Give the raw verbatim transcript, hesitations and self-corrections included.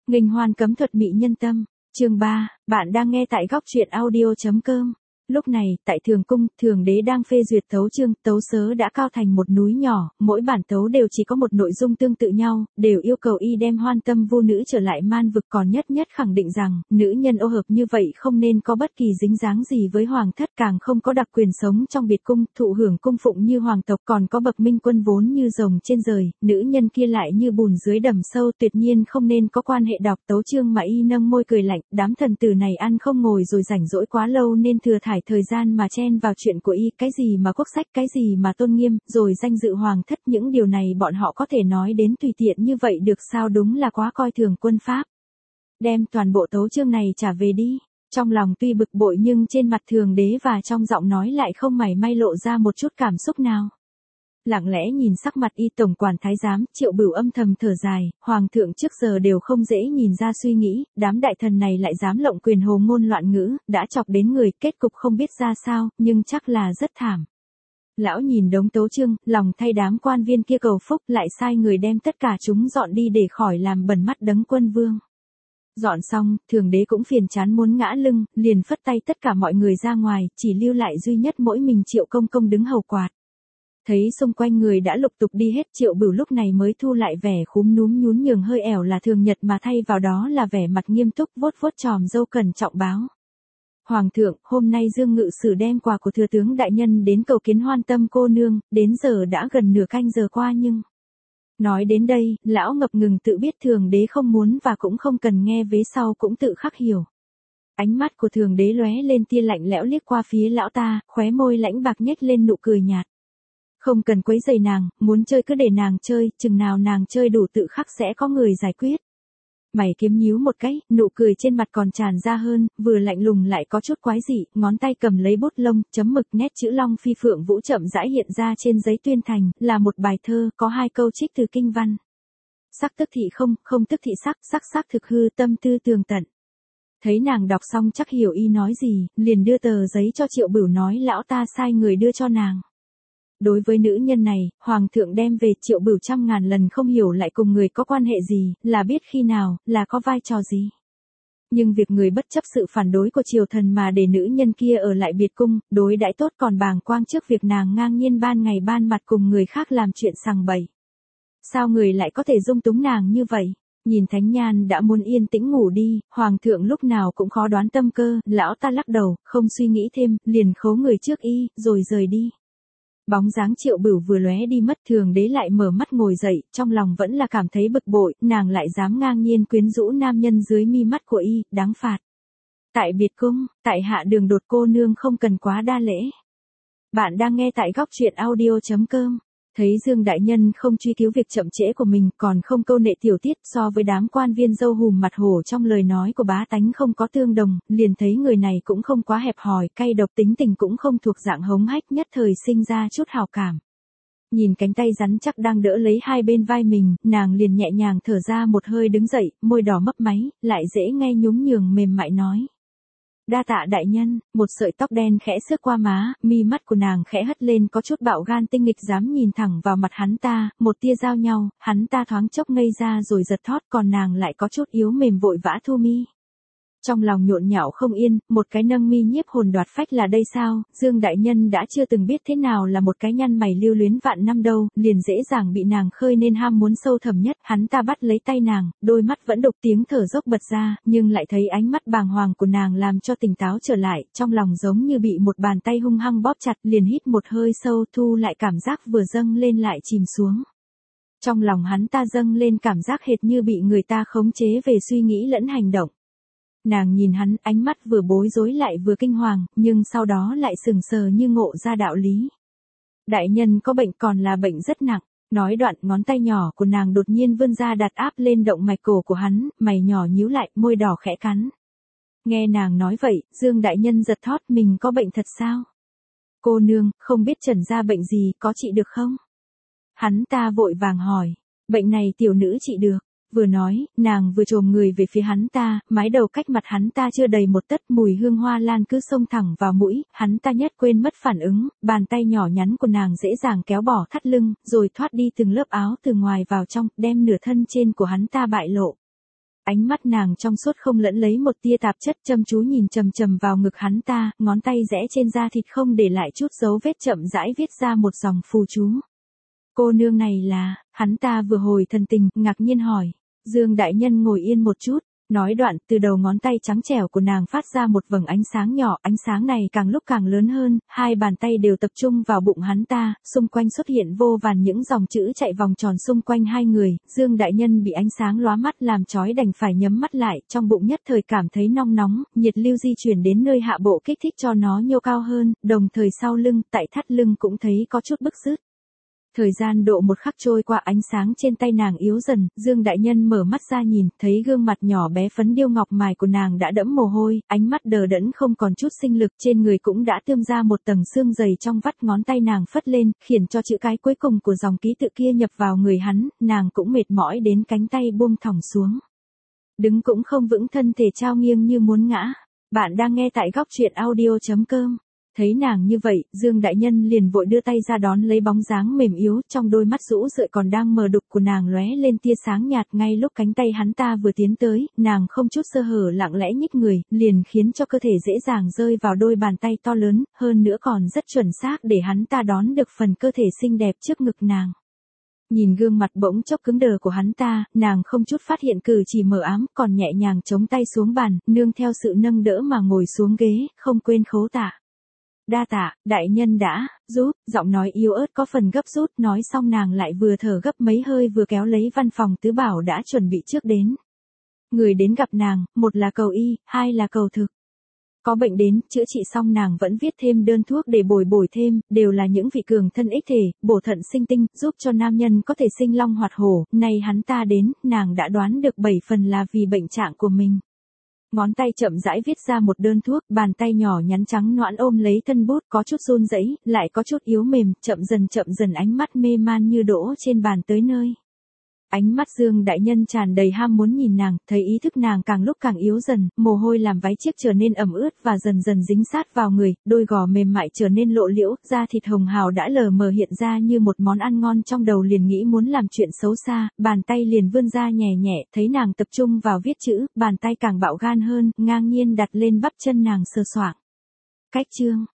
Nghênh hoan cấm thuật mị nhân tâm, chương ba, bạn đang nghe tại góc truyện audio.com. Lúc này, tại Thường Cung, Thường Đế đang phê duyệt tấu chương, tấu sớ đã cao thành một núi nhỏ, mỗi bản tấu đều chỉ có một nội dung tương tự nhau, đều yêu cầu y đem hoan tâm vô nữ trở lại man vực, còn nhất nhất khẳng định rằng, nữ nhân ô hợp như vậy không nên có bất kỳ dính dáng gì với hoàng thất, càng không có đặc quyền sống trong biệt cung, thụ hưởng cung phụng như hoàng tộc, còn có bậc minh quân vốn như rồng trên trời, nữ nhân kia lại như bùn dưới đầm sâu, tuyệt nhiên không nên có quan hệ. Đọc tấu chương mà y nâng môi cười lạnh, đám thần tử này ăn không ngồi rồi rảnh rỗi quá lâu nên thừa thải thời gian mà chen vào chuyện của y, cái gì mà quốc sách, cái gì mà tôn nghiêm, rồi danh dự hoàng thất, những điều này bọn họ có thể nói đến tùy tiện như vậy được sao? Đúng là quá coi thường quân pháp. Đem toàn bộ tấu chương này trả về đi. Trong lòng tuy bực bội nhưng trên mặt Thường Đế và trong giọng nói lại không mảy may lộ ra một chút cảm xúc nào. Lặng lẽ nhìn sắc mặt y, tổng quản thái giám Triệu Bửu âm thầm thở dài, hoàng thượng trước giờ đều không dễ nhìn ra suy nghĩ, đám đại thần này lại dám lộng quyền hồ ngôn loạn ngữ, đã chọc đến người, kết cục không biết ra sao, nhưng chắc là rất thảm. Lão nhìn đống tấu chương, lòng thay đám quan viên kia cầu phúc, lại sai người đem tất cả chúng dọn đi để khỏi làm bẩn mắt đấng quân vương. Dọn xong, Thường Đế cũng phiền chán muốn ngã lưng, liền phất tay tất cả mọi người ra ngoài, chỉ lưu lại duy nhất mỗi mình Triệu Công Công đứng hầu quạt. Thấy xung quanh người đã lục tục đi hết, Triệu Bửu lúc này mới thu lại vẻ khúm núm nhún nhường hơi ẻo là thường nhật mà thay vào đó là vẻ mặt nghiêm túc, vuốt vuốt tròm râu cẩn trọng báo. Hoàng thượng, hôm nay Dương Ngự Sử đem quà của thừa tướng đại nhân đến cầu kiến hoan tâm cô nương, đến giờ đã gần nửa canh giờ qua nhưng... Nói đến đây, lão ngập ngừng tự biết Thường Đế không muốn và cũng không cần nghe, vế sau cũng tự khắc hiểu. Ánh mắt của Thường Đế lóe lên tia lạnh lẽo liếc qua phía lão ta, khóe môi lãnh bạc nhếch lên nụ cười nhạt. Không cần quấy rầy nàng, muốn chơi cứ để nàng chơi, chừng nào nàng chơi đủ tự khắc sẽ có người giải quyết. Mày kiếm nhíu một cái, nụ cười trên mặt còn tràn ra hơn, vừa lạnh lùng lại có chút quái dị, ngón tay cầm lấy bút lông, chấm mực, nét chữ Long Phi Phượng Vũ chậm rãi hiện ra trên giấy tuyên thành, là một bài thơ, có hai câu trích từ kinh văn. Sắc tức thị không, không tức thị sắc, sắc sắc thực hư, tâm tư tường tận. Thấy nàng đọc xong chắc hiểu y nói gì, liền đưa tờ giấy cho Triệu Bửu nói lão ta sai người đưa cho nàng. Đối với nữ nhân này, hoàng thượng đem về, Triệu Bửu trăm ngàn lần không hiểu lại cùng người có quan hệ gì, là biết khi nào, là có vai trò gì. Nhưng việc người bất chấp sự phản đối của triều thần mà để nữ nhân kia ở lại biệt cung, đối đãi tốt còn bàng quang trước việc nàng ngang nhiên ban ngày ban mặt cùng người khác làm chuyện sằng bậy. Sao người lại có thể dung túng nàng như vậy? Nhìn Thánh Nhan đã muốn yên tĩnh ngủ đi, hoàng thượng lúc nào cũng khó đoán tâm cơ, lão ta lắc đầu, không suy nghĩ thêm, liền khấu người trước y, rồi rời đi. Bóng dáng Triệu Bửu vừa lóe đi mất, Thường Đế lại mở mắt ngồi dậy, trong lòng vẫn là cảm thấy bực bội, nàng lại dám ngang nhiên quyến rũ nam nhân dưới mi mắt của y, đáng phạt. Tại biệt cung, tại hạ Đường Đột cô nương không cần quá đa lễ. Bạn đang nghe tại góc truyện audio.com. Thấy Dương đại nhân không truy cứu việc chậm trễ của mình, còn không câu nệ tiểu tiết, so với đám quan viên dâu hùm mặt hổ trong lời nói của bá tánh không có tương đồng, liền thấy người này cũng không quá hẹp hòi, cay độc, tính tình cũng không thuộc dạng hống hách, nhất thời sinh ra chút hào cảm. Nhìn cánh tay rắn chắc đang đỡ lấy hai bên vai mình, nàng liền nhẹ nhàng thở ra một hơi đứng dậy, môi đỏ mấp máy, lại dễ nghe nhún nhường mềm mại nói. Đa tạ đại nhân, một sợi tóc đen khẽ xước qua má, mi mắt của nàng khẽ hất lên, có chút bạo gan tinh nghịch dám nhìn thẳng vào mặt hắn ta, một tia giao nhau, hắn ta thoáng chốc ngây ra rồi giật thót, còn nàng lại có chút yếu mềm vội vã thu mi. Trong lòng nhộn nhạo không yên, một cái nâng mi nhiếp hồn đoạt phách là đây sao? Dương đại nhân đã chưa từng biết thế nào là một cái nhăn mày lưu luyến vạn năm đâu, liền dễ dàng bị nàng khơi nên ham muốn sâu thẳm nhất. Hắn ta bắt lấy tay nàng, đôi mắt vẫn đục tiếng thở dốc bật ra, nhưng lại thấy ánh mắt bàng hoàng của nàng làm cho tỉnh táo trở lại, trong lòng giống như bị một bàn tay hung hăng bóp chặt, liền hít một hơi sâu, thu lại cảm giác vừa dâng lên lại chìm xuống. Trong lòng hắn ta dâng lên cảm giác hệt như bị người ta khống chế về suy nghĩ lẫn hành động. Nàng nhìn hắn, ánh mắt vừa bối rối lại vừa kinh hoàng, nhưng sau đó lại sừng sờ như ngộ ra đạo lý. Đại nhân có bệnh, còn là bệnh rất nặng. Nói đoạn, ngón tay nhỏ của nàng đột nhiên vươn ra đặt áp lên động mạch cổ của hắn, mày nhỏ nhíu lại, môi đỏ khẽ cắn. Nghe nàng nói vậy, Dương đại nhân giật thót, mình có bệnh thật sao? Cô nương, không biết trần ra bệnh gì, có trị được không? Hắn ta vội vàng hỏi, bệnh này tiểu nữ trị được. Vừa nói, nàng vừa chồm người về phía hắn ta, mái đầu cách mặt hắn ta chưa đầy một tấc, mùi hương hoa lan cứ xông thẳng vào mũi, hắn ta nhất quên mất phản ứng, bàn tay nhỏ nhắn của nàng dễ dàng kéo bỏ thắt lưng, rồi thoát đi từng lớp áo từ ngoài vào trong, đem nửa thân trên của hắn ta bại lộ. Ánh mắt nàng trong suốt không lẫn lấy một tia tạp chất, chăm chú nhìn chằm chằm vào ngực hắn ta, ngón tay rẽ trên da thịt không để lại chút dấu vết chậm rãi viết ra một dòng phù chú. Cô nương này là, hắn ta vừa hồi thần tình, ngạc nhiên hỏi. Dương đại nhân ngồi yên một chút. Nói đoạn, từ đầu ngón tay trắng trẻo của nàng phát ra một vầng ánh sáng nhỏ, ánh sáng này càng lúc càng lớn hơn, hai bàn tay đều tập trung vào bụng hắn ta, xung quanh xuất hiện vô vàn những dòng chữ chạy vòng tròn xung quanh hai người, Dương đại nhân bị ánh sáng lóa mắt làm chói đành phải nhắm mắt lại, trong bụng nhất thời cảm thấy nong nóng, nhiệt lưu di chuyển đến nơi hạ bộ kích thích cho nó nhô cao hơn, đồng thời sau lưng, tại thắt lưng cũng thấy có chút bức rứt. Thời gian độ một khắc trôi qua, ánh sáng trên tay nàng yếu dần, Dương đại nhân mở mắt ra nhìn, thấy gương mặt nhỏ bé phấn điêu ngọc mài của nàng đã đẫm mồ hôi, ánh mắt đờ đẫn không còn chút sinh lực, trên người cũng đã tươm ra một tầng xương dày trong vắt, ngón tay nàng phất lên, khiển cho chữ cái cuối cùng của dòng ký tự kia nhập vào người hắn, nàng cũng mệt mỏi đến cánh tay buông thõng xuống. Đứng cũng không vững, thân thể trao nghiêng như muốn ngã. Bạn đang nghe tại góc truyện audio chấm com. Thấy nàng như vậy, Dương đại nhân liền vội đưa tay ra đón lấy bóng dáng mềm yếu, trong đôi mắt rũ rượi còn đang mờ đục của nàng lóe lên tia sáng nhạt, ngay lúc cánh tay hắn ta vừa tiến tới, nàng không chút sơ hở lặng lẽ nhích người, liền khiến cho cơ thể dễ dàng rơi vào đôi bàn tay to lớn, hơn nữa còn rất chuẩn xác để hắn ta đón được phần cơ thể xinh đẹp trước ngực nàng. Nhìn gương mặt bỗng chốc cứng đờ của hắn ta, nàng không chút phát hiện cử chỉ mờ ám, còn nhẹ nhàng chống tay xuống bàn, nương theo sự nâng đỡ mà ngồi xuống ghế, không quên khấu tạ. Đa tạ, đại nhân đã, giúp, giọng nói yếu ớt có phần gấp rút, nói xong nàng lại vừa thở gấp mấy hơi vừa kéo lấy văn phòng tứ bảo đã chuẩn bị trước đến. Người đến gặp nàng, một là cầu y, hai là cầu thực. Có bệnh đến, chữa trị xong nàng vẫn viết thêm đơn thuốc để bồi bồi thêm, đều là những vị cường thân ích thể, bổ thận sinh tinh, giúp cho nam nhân có thể sinh long hoạt hổ, nay hắn ta đến, nàng đã đoán được bảy phần là vì bệnh trạng của mình. Ngón tay chậm rãi viết ra một đơn thuốc, bàn tay nhỏ nhắn trắng nõn ôm lấy thân bút, có chút run rẩy, lại có chút yếu mềm, chậm dần chậm dần ánh mắt mê man như đỗ trên bàn tới nơi. Ánh mắt Dương đại nhân tràn đầy ham muốn nhìn nàng, thấy ý thức nàng càng lúc càng yếu dần, mồ hôi làm váy chiếc trở nên ẩm ướt và dần dần dính sát vào người, đôi gò mềm mại trở nên lộ liễu, da thịt hồng hào đã lờ mờ hiện ra như một món ăn ngon, trong đầu liền nghĩ muốn làm chuyện xấu xa, bàn tay liền vươn ra nhẹ nhẹ, thấy nàng tập trung vào viết chữ, bàn tay càng bạo gan hơn, ngang nhiên đặt lên bắp chân nàng sờ soạng. Cách chương